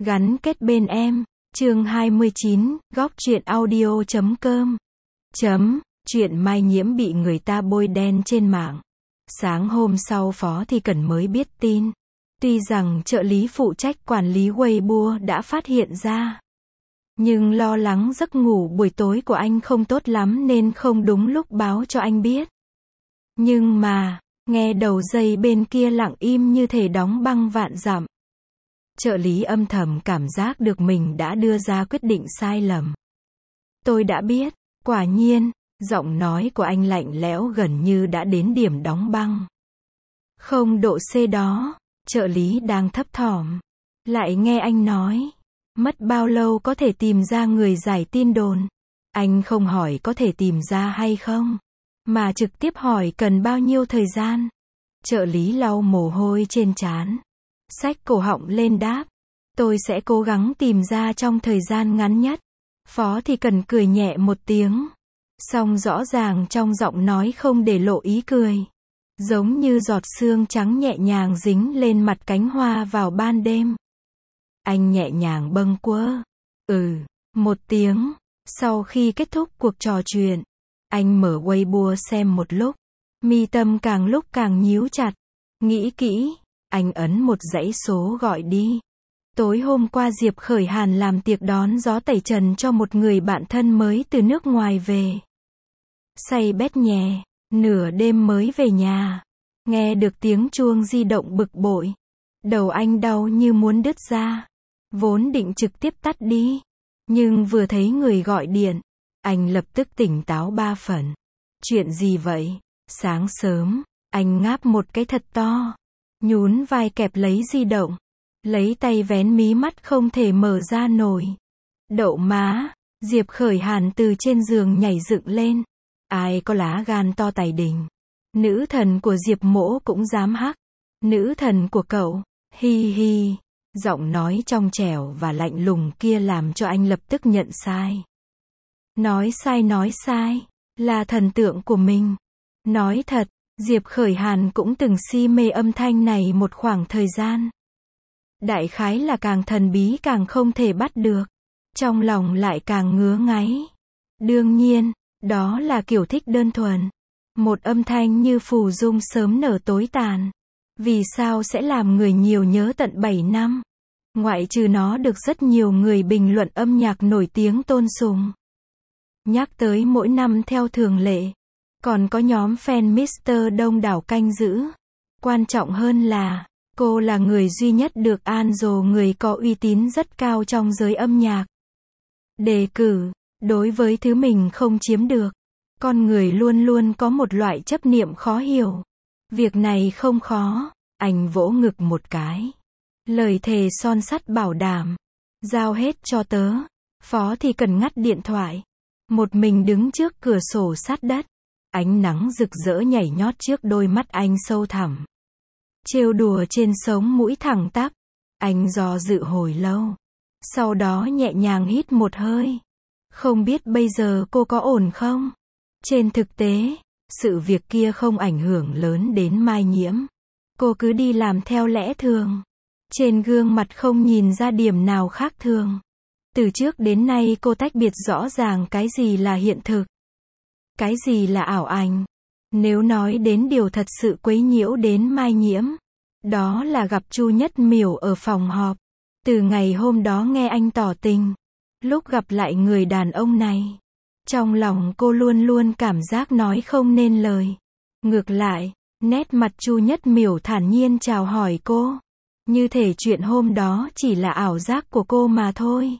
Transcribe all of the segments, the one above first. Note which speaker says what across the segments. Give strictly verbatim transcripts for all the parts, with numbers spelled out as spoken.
Speaker 1: Gắn kết bên em. Chương hai mươi chín, góc truyện audio chấm com. Chấm, chuyện Mai Nhiễm bị người ta bôi đen trên mạng. Sáng hôm sau Phó Thị Cẩn mới biết tin. Tuy rằng trợ lý phụ trách quản lý Weibo đã phát hiện ra. Nhưng lo lắng giấc ngủ buổi tối của anh không tốt lắm nên không đúng lúc báo cho anh biết. Nhưng mà, nghe đầu dây bên kia lặng im như thể đóng băng vạn dặm. Trợ lý âm thầm cảm giác được mình đã đưa ra quyết định sai lầm. Tôi đã biết, quả nhiên, giọng nói của anh lạnh lẽo gần như đã đến điểm đóng băng. Không độ C đó, trợ lý đang thấp thỏm. Lại nghe anh nói, mất bao lâu có thể tìm ra người giải tin đồn. Anh không hỏi có thể tìm ra hay không, mà trực tiếp hỏi cần bao nhiêu thời gian. Trợ lý lau mồ hôi trên trán, xách cổ họng lên đáp, tôi sẽ cố gắng tìm ra trong thời gian ngắn nhất. Phó Thị Cẩn cười nhẹ một tiếng, song rõ ràng trong giọng nói không để lộ ý cười, giống như giọt sương trắng nhẹ nhàng dính lên mặt cánh hoa vào ban đêm. Anh nhẹ nhàng bâng quơ, ừ, một tiếng. Sau khi kết thúc cuộc trò chuyện, anh mở Weibo xem một lúc, mi tâm càng lúc càng nhíu chặt. Nghĩ kỹ, anh ấn một dãy số gọi đi. Tối hôm qua Diệp Khởi Hàn làm tiệc đón gió tẩy trần cho một người bạn thân mới từ nước ngoài về. Say bét nhè, nửa đêm mới về nhà. Nghe được tiếng chuông di động bực bội. Đầu anh đau như muốn đứt ra. Vốn định trực tiếp tắt đi. Nhưng vừa thấy người gọi điện, anh lập tức tỉnh táo ba phần. Chuyện gì vậy? Sáng sớm, anh ngáp một cái thật to. Nhún vai kẹp lấy di động. Lấy tay vén mí mắt không thể mở ra nổi. Đậu má, Diệp Khởi Hàn từ trên giường nhảy dựng lên. Ai có lá gan to tài đình. Nữ thần của Diệp Mỗ cũng dám hắc. Nữ thần của cậu, hi hi. Giọng nói trong trẻo và lạnh lùng kia làm cho anh lập tức nhận sai. Nói sai nói sai, là thần tượng của mình. Nói thật, Diệp Khởi Hàn cũng từng si mê âm thanh này một khoảng thời gian. Đại khái là càng thần bí càng không thể bắt được. Trong lòng lại càng ngứa ngáy. Đương nhiên, đó là kiểu thích đơn thuần. Một âm thanh như phù dung sớm nở tối tàn. Vì sao sẽ làm người nhiều nhớ tận bảy năm? Ngoại trừ nó được rất nhiều người bình luận âm nhạc nổi tiếng tôn sùng. Nhắc tới mỗi năm theo thường lệ. Còn có nhóm fan mít tơ đông đảo canh giữ. Quan trọng hơn là, cô là người duy nhất được Angel người có uy tín rất cao trong giới âm nhạc đề cử. Đối với thứ mình không chiếm được, con người luôn luôn có một loại chấp niệm khó hiểu. Việc này không khó, anh vỗ ngực một cái. Lời thề son sắt bảo đảm. Giao hết cho tớ. Phó Thị Cẩn ngắt điện thoại. Một mình đứng trước cửa sổ sát đất. Ánh nắng rực rỡ nhảy nhót trước đôi mắt anh sâu thẳm. Trêu đùa trên sống mũi thẳng tắp. Anh do dự hồi lâu. Sau đó nhẹ nhàng hít một hơi. Không biết bây giờ cô có ổn không? Trên thực tế, sự việc kia không ảnh hưởng lớn đến Mai Nhiễm. Cô cứ đi làm theo lẽ thường. Trên gương mặt không nhìn ra điểm nào khác thường. Từ trước đến nay cô tách biệt rõ ràng cái gì là hiện thực, cái gì là ảo ảnh. Nếu nói đến điều thật sự quấy nhiễu đến Mai Nhiễm, đó là gặp Chu Nhất Miểu ở phòng họp. Từ ngày hôm đó nghe anh tỏ tình, lúc gặp lại người đàn ông này, trong lòng cô luôn luôn cảm giác nói không nên lời. Ngược lại, nét mặt Chu Nhất Miểu thản nhiên chào hỏi cô, như thể chuyện hôm đó chỉ là ảo giác của cô mà thôi.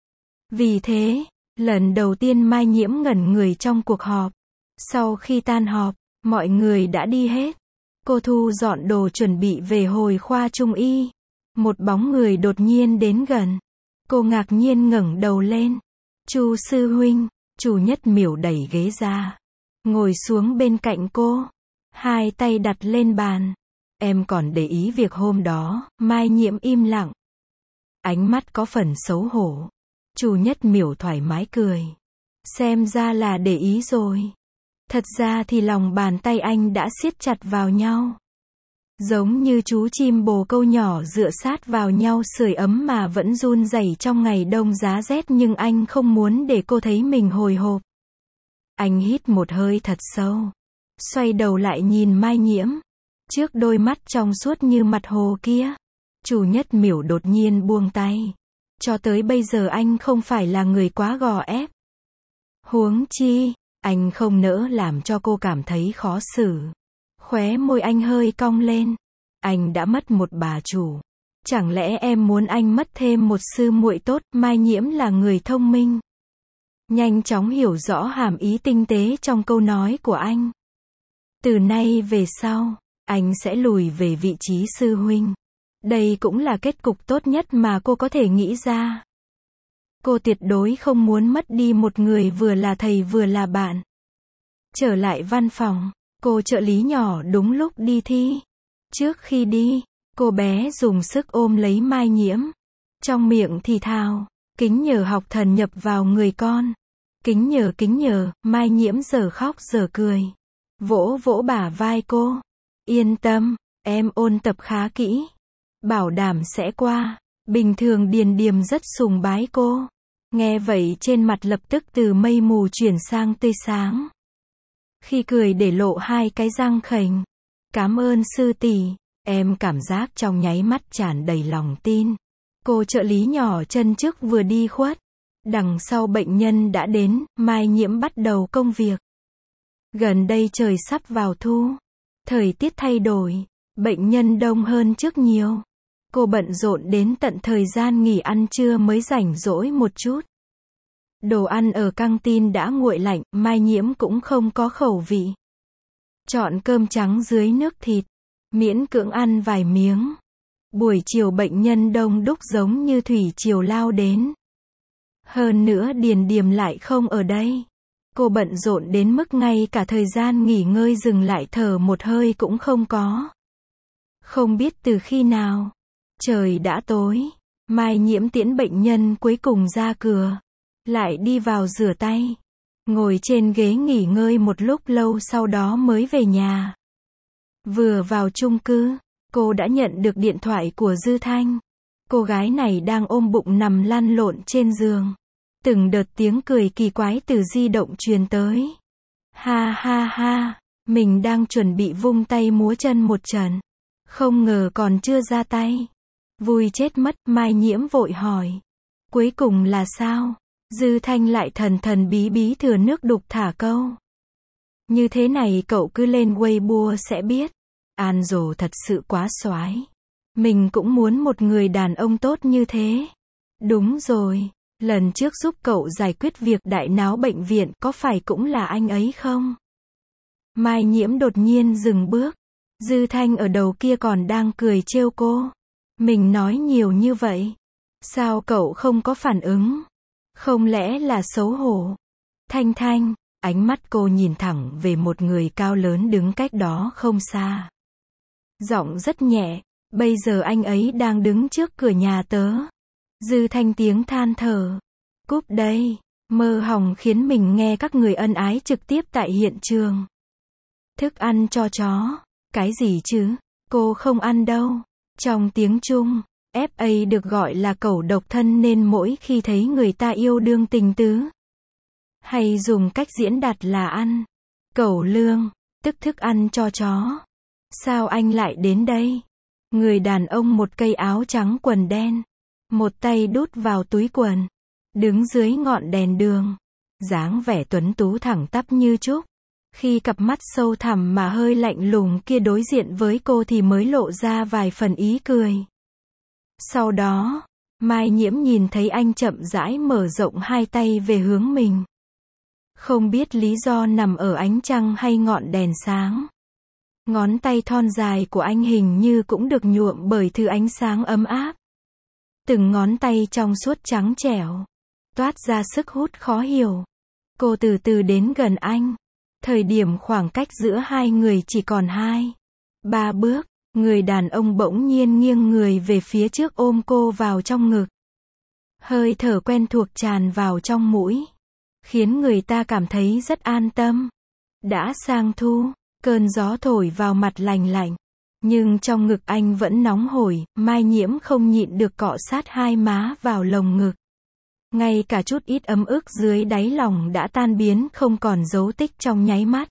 Speaker 1: Vì thế, lần đầu tiên Mai Nhiễm ngẩn người trong cuộc họp. Sau khi tan họp, mọi người đã đi hết. Cô thu dọn đồ chuẩn bị về hồi khoa trung y. Một bóng người đột nhiên đến gần. Cô ngạc nhiên ngẩng đầu lên. Chu sư huynh. Chu Nhất Miểu đẩy ghế ra, ngồi xuống bên cạnh cô, hai tay đặt lên bàn. Em còn để ý việc hôm đó? Mai Nhiễm im lặng, ánh mắt có phần xấu hổ. Chu Nhất Miểu thoải mái cười. Xem ra là để ý rồi. Thật ra thì lòng bàn tay anh đã siết chặt vào nhau. Giống như chú chim bồ câu nhỏ dựa sát vào nhau sưởi ấm mà vẫn run rẩy trong ngày đông giá rét, nhưng anh không muốn để cô thấy mình hồi hộp. Anh hít một hơi thật sâu. Xoay đầu lại nhìn Mai Nhiễm. Trước đôi mắt trong suốt như mặt hồ kia, Chu Nhất Miểu đột nhiên buông tay. Cho tới bây giờ anh không phải là người quá gò ép. Huống chi, anh không nỡ làm cho cô cảm thấy khó xử. Khóe môi anh hơi cong lên. Anh đã mất một bà chủ. Chẳng lẽ em muốn anh mất thêm một sư muội tốt? Mai Nhiễm là người thông minh. Nhanh chóng hiểu rõ hàm ý tinh tế trong câu nói của anh. Từ nay về sau, anh sẽ lùi về vị trí sư huynh. Đây cũng là kết cục tốt nhất mà cô có thể nghĩ ra. Cô tuyệt đối không muốn mất đi một người vừa là thầy vừa là bạn. Trở lại văn phòng, cô trợ lý nhỏ đúng lúc đi thi. Trước khi đi, cô bé dùng sức ôm lấy Mai Nhiễm. Trong miệng thì thào, kính nhờ học thần nhập vào người con. Kính nhờ kính nhờ, Mai Nhiễm giờ khóc giờ cười. Vỗ vỗ bả vai cô. Yên tâm, em ôn tập khá kỹ. Bảo đảm sẽ qua. Bình thường Điền Điềm rất sùng bái cô. Nghe vậy trên mặt lập tức từ mây mù chuyển sang tươi sáng. Khi cười để lộ hai cái răng khểnh. Cảm ơn sư tỷ. Em cảm giác trong nháy mắt tràn đầy lòng tin. Cô trợ lý nhỏ chân trước vừa đi khuất. Đằng sau bệnh nhân đã đến, Mai Nhiễm bắt đầu công việc. Gần đây trời sắp vào thu. Thời tiết thay đổi. Bệnh nhân đông hơn trước nhiều. Cô bận rộn đến tận thời gian nghỉ ăn trưa mới rảnh rỗi một chút. Đồ ăn ở căng tin đã nguội lạnh, Mai Nhiễm cũng không có khẩu vị. Chọn cơm trắng dưới nước thịt. Miễn cưỡng ăn vài miếng. Buổi chiều bệnh nhân đông đúc giống như thủy triều lao đến. Hơn nữa Điền Điềm lại không ở đây. Cô bận rộn đến mức ngay cả thời gian nghỉ ngơi dừng lại thở một hơi cũng không có. Không biết từ khi nào. Trời đã tối. Mai Nhiễm tiễn bệnh nhân cuối cùng ra cửa. Lại đi vào rửa tay. Ngồi trên ghế nghỉ ngơi một lúc lâu sau đó mới về nhà. Vừa vào chung cư, cô đã nhận được điện thoại của Dư Thanh. Cô gái này đang ôm bụng nằm lăn lộn trên giường. Từng đợt tiếng cười kỳ quái từ di động truyền tới. Ha ha ha, mình đang chuẩn bị vung tay múa chân một trận. Không ngờ còn chưa ra tay. Vui chết mất, Mai Nhiễm vội hỏi. Cuối cùng là sao? Dư Thanh lại thần thần bí bí thừa nước đục thả câu. Như thế này cậu cứ lên Weibo sẽ biết. An Dồ thật sự quá soái. Mình cũng muốn một người đàn ông tốt như thế. Đúng rồi, lần trước giúp cậu giải quyết việc đại náo bệnh viện có phải cũng là anh ấy không? Mai Nhiễm đột nhiên dừng bước. Dư Thanh ở đầu kia còn đang cười trêu cô. Mình nói nhiều như vậy. Sao cậu không có phản ứng? Không lẽ là xấu hổ? Thanh Thanh, ánh mắt cô nhìn thẳng về một người cao lớn đứng cách đó không xa. Giọng rất nhẹ, bây giờ anh ấy đang đứng trước cửa nhà tớ. Dư Thanh tiếng than thở. Cúp đây, mơ hỏng khiến mình nghe các người ân ái trực tiếp tại hiện trường. Thức ăn cho chó. Cái gì chứ? Cô không ăn đâu. Trong tiếng Trung, ép a được gọi là cẩu độc thân nên mỗi khi thấy người ta yêu đương tình tứ, hay dùng cách diễn đạt là ăn. Cẩu lương, tức thức ăn cho chó. Sao anh lại đến đây? Người đàn ông một cây áo trắng quần đen. Một tay đút vào túi quần. Đứng dưới ngọn đèn đường. Dáng vẻ tuấn tú thẳng tắp như trúc. Khi cặp mắt sâu thẳm mà hơi lạnh lùng kia đối diện với cô thì mới lộ ra vài phần ý cười. Sau đó, Mai Nhiễm nhìn thấy anh chậm rãi mở rộng hai tay về hướng mình. Không biết lý do nằm ở ánh trăng hay ngọn đèn sáng. Ngón tay thon dài của anh hình như cũng được nhuộm bởi thứ ánh sáng ấm áp. Từng ngón tay trong suốt trắng trẻo, toát ra sức hút khó hiểu. Cô từ từ đến gần anh. Thời điểm khoảng cách giữa hai người chỉ còn hai, ba bước, người đàn ông bỗng nhiên nghiêng người về phía trước ôm cô vào trong ngực. Hơi thở quen thuộc tràn vào trong mũi, khiến người ta cảm thấy rất an tâm. Đã sang thu, cơn gió thổi vào mặt lành lạnh. Nhưng trong ngực anh vẫn nóng hổi, Mai Nhiễm không nhịn được cọ sát hai má vào lồng ngực. Ngay cả chút ít ấm ức dưới đáy lòng đã tan biến không còn dấu tích trong nháy mắt.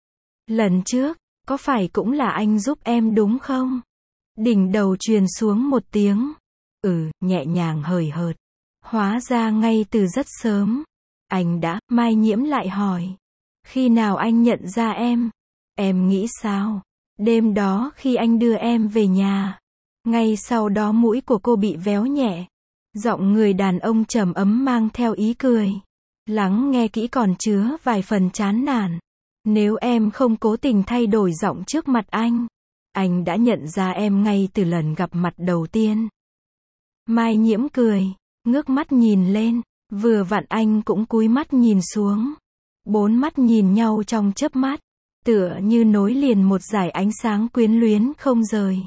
Speaker 1: Lần trước, có phải cũng là anh giúp em đúng không? Đỉnh đầu truyền xuống một tiếng. Ừ, nhẹ nhàng hời hợt. Hóa ra ngay từ rất sớm. Anh đã, Mai Nhiễm lại hỏi. Khi nào anh nhận ra em? Em nghĩ sao? Đêm đó khi anh đưa em về nhà. Ngay sau đó mũi của cô bị véo nhẹ. Giọng người đàn ông trầm ấm mang theo ý cười. Lắng nghe kỹ còn chứa vài phần chán nản. Nếu em không cố tình thay đổi giọng trước mặt anh, anh đã nhận ra em ngay từ lần gặp mặt đầu tiên. Mai Nhiễm cười, ngước mắt nhìn lên, vừa vặn anh cũng cúi mắt nhìn xuống. Bốn mắt nhìn nhau trong chớp mắt, tựa như nối liền một dải ánh sáng quyến luyến không rời.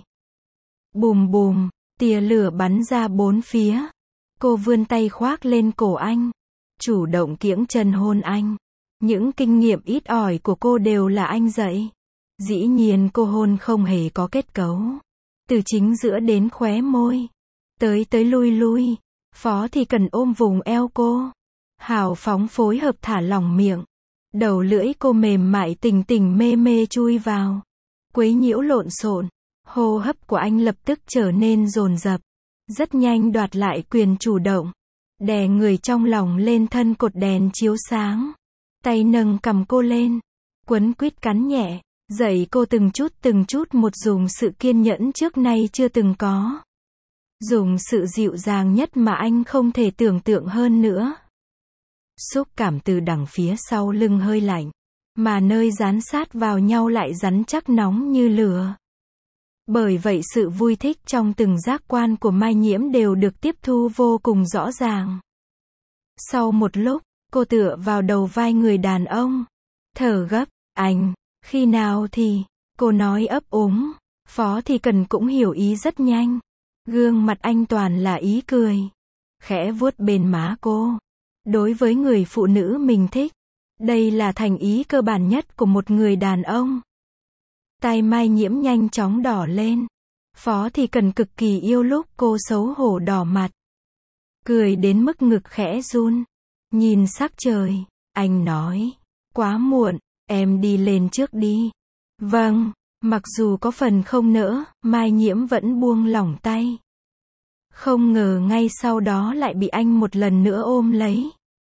Speaker 1: Bùm bùm, tia lửa bắn ra bốn phía. Cô vươn tay khoác lên cổ anh, chủ động kiễng chân hôn anh. Những kinh nghiệm ít ỏi của cô đều là anh dạy. Dĩ nhiên cô hôn không hề có kết cấu. Từ chính giữa đến khóe môi. Tới tới lui lui. Phó thì cần ôm vùng eo cô. Hào phóng phối hợp thả lỏng miệng. Đầu lưỡi cô mềm mại tình tình mê mê chui vào. Quấy nhiễu lộn xộn. Hô hấp của anh lập tức trở nên dồn dập. Rất nhanh đoạt lại quyền chủ động. Đè người trong lòng lên thân cột đèn chiếu sáng. Tay nâng cầm cô lên. Quấn quýt cắn nhẹ. Dạy cô từng chút từng chút một dùng sự kiên nhẫn trước nay chưa từng có. Dùng sự dịu dàng nhất mà anh không thể tưởng tượng hơn nữa. Xúc cảm từ đằng phía sau lưng hơi lạnh. Mà nơi dán sát vào nhau lại rắn chắc nóng như lửa. Bởi vậy sự vui thích trong từng giác quan của Mai Nhiễm đều được tiếp thu vô cùng rõ ràng. Sau một lúc, cô tựa vào đầu vai người đàn ông. Thở gấp, anh, khi nào thì, cô nói ấp úng. Phó thì cần cũng hiểu ý rất nhanh. Gương mặt anh toàn là ý cười. Khẽ vuốt bên má cô. Đối với người phụ nữ mình thích, đây là thành ý cơ bản nhất của một người đàn ông. Tai Mai Nhiễm nhanh chóng đỏ lên. Phó thì cần cực kỳ yêu lúc cô xấu hổ đỏ mặt. Cười đến mức ngực khẽ run. Nhìn sắc trời, anh nói. Quá muộn, em đi lên trước đi. Vâng, mặc dù có phần không nỡ, Mai Nhiễm vẫn buông lỏng tay. Không ngờ ngay sau đó lại bị anh một lần nữa ôm lấy.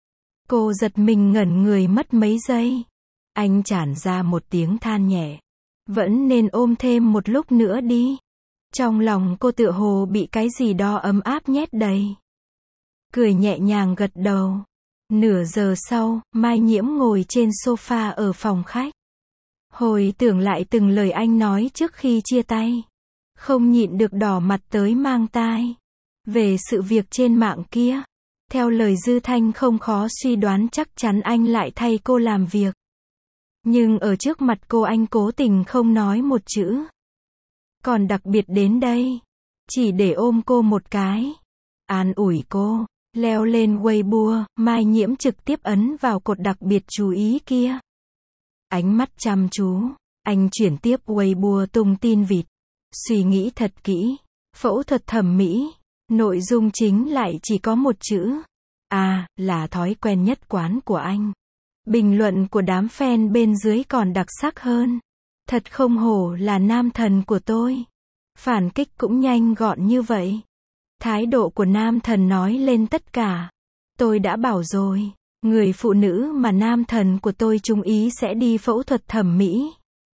Speaker 1: Cô giật mình ngẩn người mất mấy giây. Anh tràn ra một tiếng than nhẹ. Vẫn nên ôm thêm một lúc nữa đi. Trong lòng cô tựa hồ bị cái gì đó ấm áp nhét đầy. Cười nhẹ nhàng gật đầu. Nửa giờ sau, Mai Nhiễm ngồi trên sofa ở phòng khách. Hồi tưởng lại từng lời anh nói trước khi chia tay. Không nhịn được đỏ mặt tới mang tai. Về sự việc trên mạng kia. Theo lời Dư Thanh không khó suy đoán chắc chắn anh lại thay cô làm việc. Nhưng ở trước mặt cô anh cố tình không nói một chữ. Còn đặc biệt đến đây. Chỉ để ôm cô một cái. An ủi cô. Leo lên Weibo, Mai Nhiễm trực tiếp ấn vào cột đặc biệt chú ý kia. Ánh mắt chăm chú. Anh chuyển tiếp Weibo tung tin vịt. Suy nghĩ thật kỹ. Phẫu thuật thẩm mỹ. Nội dung chính lại chỉ có một chữ. À, là thói quen nhất quán của anh. Bình luận của đám fan bên dưới còn đặc sắc hơn. Thật không hổ là nam thần của tôi. Phản kích cũng nhanh gọn như vậy. Thái độ của nam thần nói lên tất cả. Tôi đã bảo rồi, người phụ nữ mà nam thần của tôi trung ý sẽ đi phẫu thuật thẩm mỹ.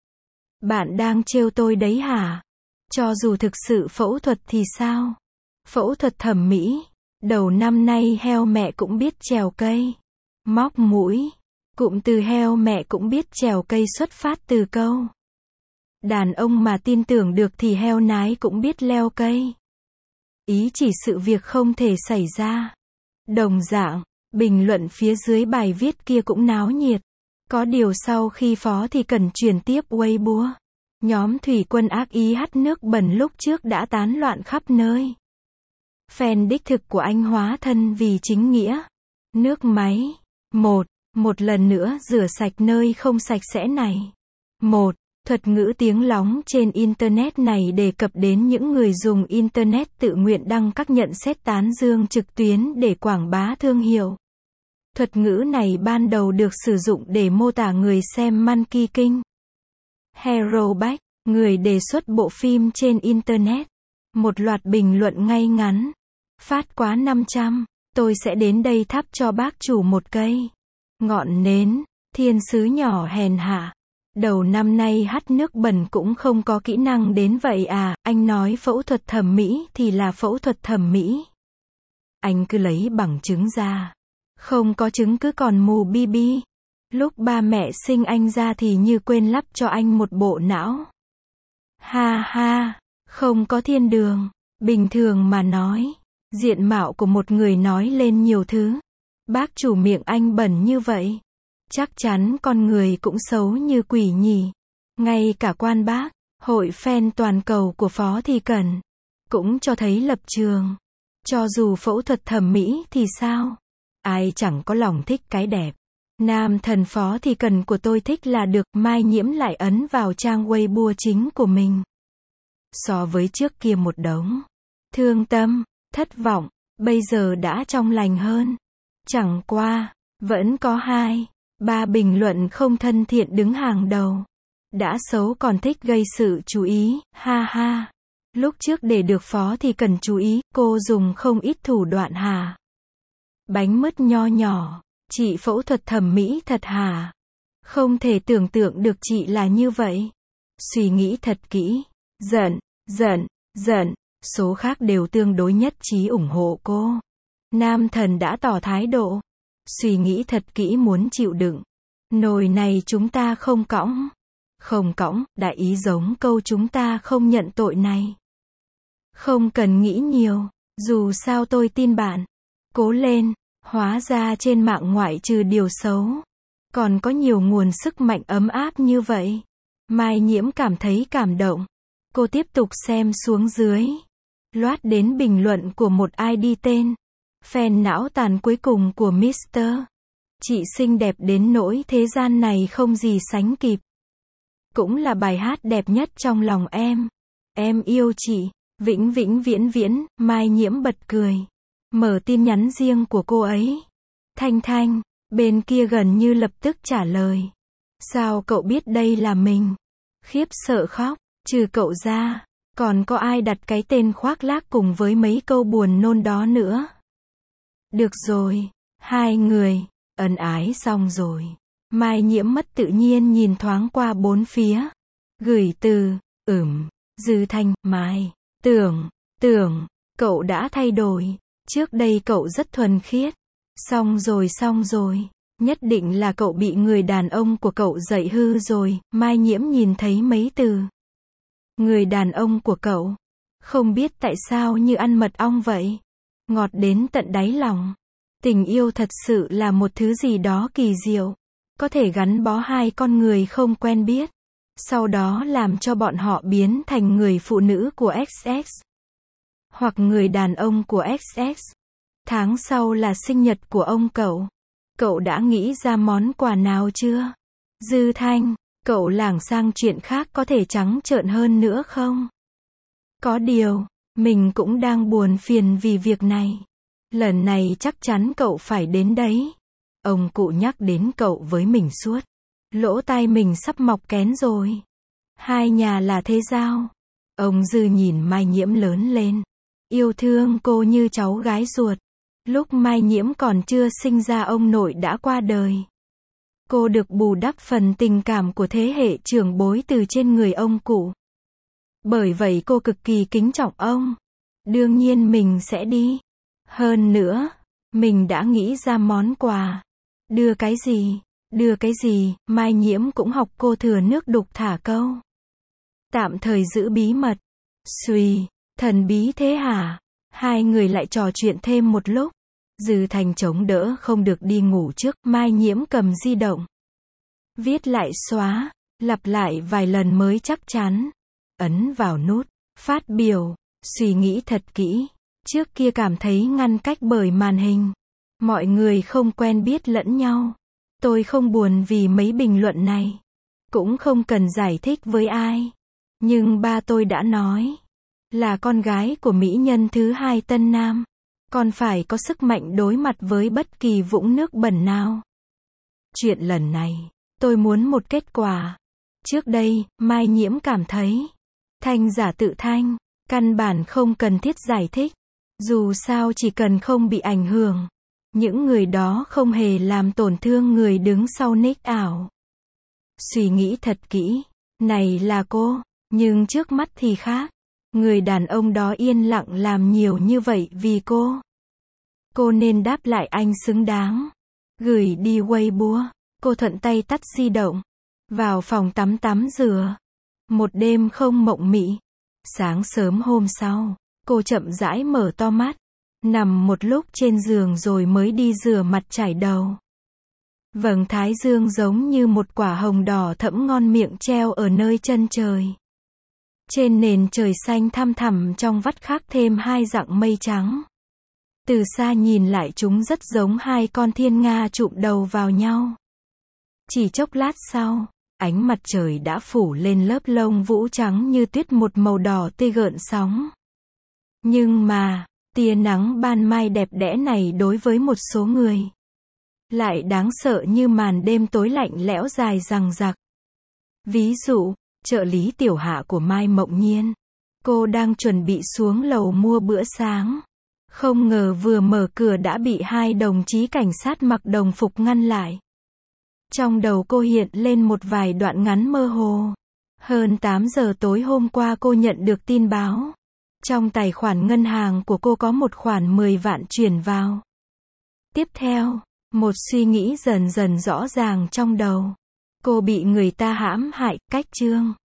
Speaker 1: Bạn đang trêu tôi đấy hả? Cho dù thực sự phẫu thuật thì sao? Phẫu thuật thẩm mỹ, đầu năm nay heo mẹ cũng biết trèo cây. Móc mũi, cụm từ heo mẹ cũng biết trèo cây xuất phát từ câu. Đàn ông mà tin tưởng được thì heo nái cũng biết leo cây. Ý chỉ sự việc không thể xảy ra. Đồng dạng, bình luận phía dưới bài viết kia cũng náo nhiệt. Có điều sau khi Phó thì cần chuyển tiếp Weibo. Nhóm thủy quân ác ý hắt nước bẩn lúc trước đã tán loạn khắp nơi. Fan đích thực của anh hóa thân vì chính nghĩa. Nước máy. Một. Một lần nữa rửa sạch nơi không sạch sẽ này. Một. Thuật ngữ tiếng lóng trên Internet này đề cập đến những người dùng Internet tự nguyện đăng các nhận xét tán dương trực tuyến để quảng bá thương hiệu. Thuật ngữ này ban đầu được sử dụng để mô tả người xem Monkey King. Hero Back, người đề xuất bộ phim trên Internet. Một loạt bình luận ngay ngắn. Phát quá năm trăm, tôi sẽ đến đây thắp cho bác chủ một cây ngọn nến, thiên sứ nhỏ hèn hạ. Đầu năm nay hắt nước bẩn cũng không có kỹ năng đến vậy à, anh nói phẫu thuật thẩm mỹ thì là phẫu thuật thẩm mỹ. Anh cứ lấy bằng chứng ra. Không có chứng cứ còn mù bi bi. Lúc ba mẹ sinh anh ra thì như quên lắp cho anh một bộ não. Ha ha, không có thiên đường. Bình thường mà nói, diện mạo của một người nói lên nhiều thứ. Bác chủ miệng anh bẩn như vậy. Chắc chắn con người cũng xấu như quỷ nhỉ. Ngay cả quan bác, hội fan toàn cầu của Phó Thị Cần, cũng cho thấy lập trường. Cho dù phẫu thuật thẩm mỹ thì sao? Ai chẳng có lòng thích cái đẹp. Nam thần Phó Thị Cần của tôi thích là được, Mai Nhiễm lại ấn vào trang Weibo chính của mình. So với trước kia một đống thương tâm, thất vọng, bây giờ đã trong lành hơn. Chẳng qua, vẫn có hai, ba bình luận không thân thiện đứng hàng đầu. Đã xấu còn thích gây sự chú ý, ha ha. Lúc trước để được Phó Thị Cần chú ý, cô dùng không ít thủ đoạn hả? Bánh mứt nho nhỏ, chị phẫu thuật thẩm mỹ thật hả? Không thể tưởng tượng được chị là như vậy. Suy nghĩ thật kỹ. Giận, giận, giận. Số khác đều tương đối nhất trí ủng hộ cô. Nam thần đã tỏ thái độ. Suy nghĩ thật kỹ muốn chịu đựng. Nồi này chúng ta không cõng. Không cõng, đại ý giống câu chúng ta không nhận tội này. Không cần nghĩ nhiều, dù sao tôi tin bạn. Cố lên, hóa ra trên mạng ngoại trừ điều xấu, còn có nhiều nguồn sức mạnh ấm áp như vậy. Mai Nhiễm cảm thấy cảm động. Cô tiếp tục xem xuống dưới. Loát đến bình luận của một i đê tên fan não tàn cuối cùng của mít tơ. Chị xinh đẹp đến nỗi thế gian này không gì sánh kịp. Cũng là bài hát đẹp nhất trong lòng em. Em yêu chị. Vĩnh vĩnh viễn viễn. Mai Nhiễm bật cười. Mở tin nhắn riêng của cô ấy. Thanh Thanh. Bên kia gần như lập tức trả lời. Sao cậu biết đây là mình? Khiếp sợ khóc. Trừ cậu ra, còn có ai đặt cái tên khoác lác cùng với mấy câu buồn nôn đó nữa? Được rồi. Hai người. Ân ái xong rồi. Mai Nhiễm mất tự nhiên nhìn thoáng qua bốn phía. Gửi từ, ừm, Dư Thanh, Mai, tưởng, tưởng, cậu đã thay đổi. Trước đây cậu rất thuần khiết. Xong rồi xong rồi. Nhất định là cậu bị người đàn ông của cậu dạy hư rồi. Mai Nhiễm nhìn thấy mấy từ. Người đàn ông của cậu. Không biết tại sao như ăn mật ong vậy. Ngọt đến tận đáy lòng. Tình yêu thật sự là một thứ gì đó kỳ diệu. Có thể gắn bó hai con người không quen biết. Sau đó làm cho bọn họ biến thành người phụ nữ của ích ích. Hoặc người đàn ông của ích ích. Tháng sau là sinh nhật của ông cậu. Cậu đã nghĩ ra món quà nào chưa? Dư Thanh, cậu lảng sang chuyện khác có thể trắng trợn hơn nữa không? Có điều, mình cũng đang buồn phiền vì việc này. Lần này chắc chắn cậu phải đến đấy. Ông cụ nhắc đến cậu với mình suốt. Lỗ tai mình sắp mọc kén rồi. Hai nhà là thế giao. Ông Dư nhìn Mai Nhiễm lớn lên. Yêu thương cô như cháu gái ruột. Lúc Mai Nhiễm còn chưa sinh ra ông nội đã qua đời. Cô được bù đắp phần tình cảm của thế hệ trưởng bối từ trên người ông cụ. Bởi vậy cô cực kỳ kính trọng ông. Đương nhiên mình sẽ đi. Hơn nữa, mình đã nghĩ ra món quà. Đưa cái gì? Đưa cái gì? Mai Nhiễm cũng học cô thừa nước đục thả câu. Tạm thời giữ bí mật. Xùi, thần bí thế hả? Hai người lại trò chuyện thêm một lúc. Dư Thành chống đỡ không được đi ngủ trước. Mai Nhiễm cầm di động. Viết lại xóa. Lặp lại vài lần mới chắc chắn. Ấn vào nút. Phát biểu. Suy nghĩ thật kỹ. Trước kia cảm thấy ngăn cách bởi màn hình. Mọi người không quen biết lẫn nhau. Tôi không buồn vì mấy bình luận này. cũng không cần giải thích với ai. Nhưng ba tôi đã nói, là con gái của mỹ nhân thứ hai Tân Nam, con phải có sức mạnh đối mặt với bất kỳ vũng nước bẩn nào. Chuyện lần này, tôi muốn một kết quả. Trước đây, Mai Nhiễm cảm thấy, thanh giả tự thanh, căn bản không cần thiết giải thích. Dù sao chỉ cần không bị ảnh hưởng, những người đó không hề làm tổn thương người đứng sau nick ảo. Suy nghĩ thật kỹ, này là cô, nhưng trước mắt thì khác. Người đàn ông đó yên lặng làm nhiều như vậy vì cô. Cô nên đáp lại anh xứng đáng. Gửi đi Weibo, cô thuận tay tắt di động. Vào phòng tắm tắm rửa. Một đêm không mộng mị. Sáng sớm hôm sau, cô chậm rãi mở to mắt. Nằm một lúc trên giường rồi mới đi rửa mặt chải đầu. Vầng thái dương giống như một quả hồng đỏ thẫm ngon miệng treo ở nơi chân trời. Trên nền trời xanh thăm thẳm trong vắt khắc thêm hai dặng mây trắng. Từ xa nhìn lại chúng rất giống hai con thiên nga chụm đầu vào nhau. Chỉ chốc lát sau, ánh mặt trời đã phủ lên lớp lông vũ trắng như tuyết một màu đỏ tươi gợn sóng. Nhưng mà, tia nắng ban mai đẹp đẽ này đối với một số người lại đáng sợ như màn đêm tối lạnh lẽo dài dằng dặc. Ví dụ, trợ lý tiểu hạ của Mai Mộng Nhiên. Cô đang chuẩn bị xuống lầu mua bữa sáng. Không ngờ vừa mở cửa đã bị hai đồng chí cảnh sát mặc đồng phục ngăn lại. Trong đầu cô hiện lên một vài đoạn ngắn mơ hồ. Hơn tám giờ tối hôm qua cô nhận được tin báo. Trong tài khoản ngân hàng của cô có một khoản mười vạn chuyển vào. Tiếp theo, một suy nghĩ dần dần rõ ràng trong đầu. Cô bị người ta hãm hại, cách chương.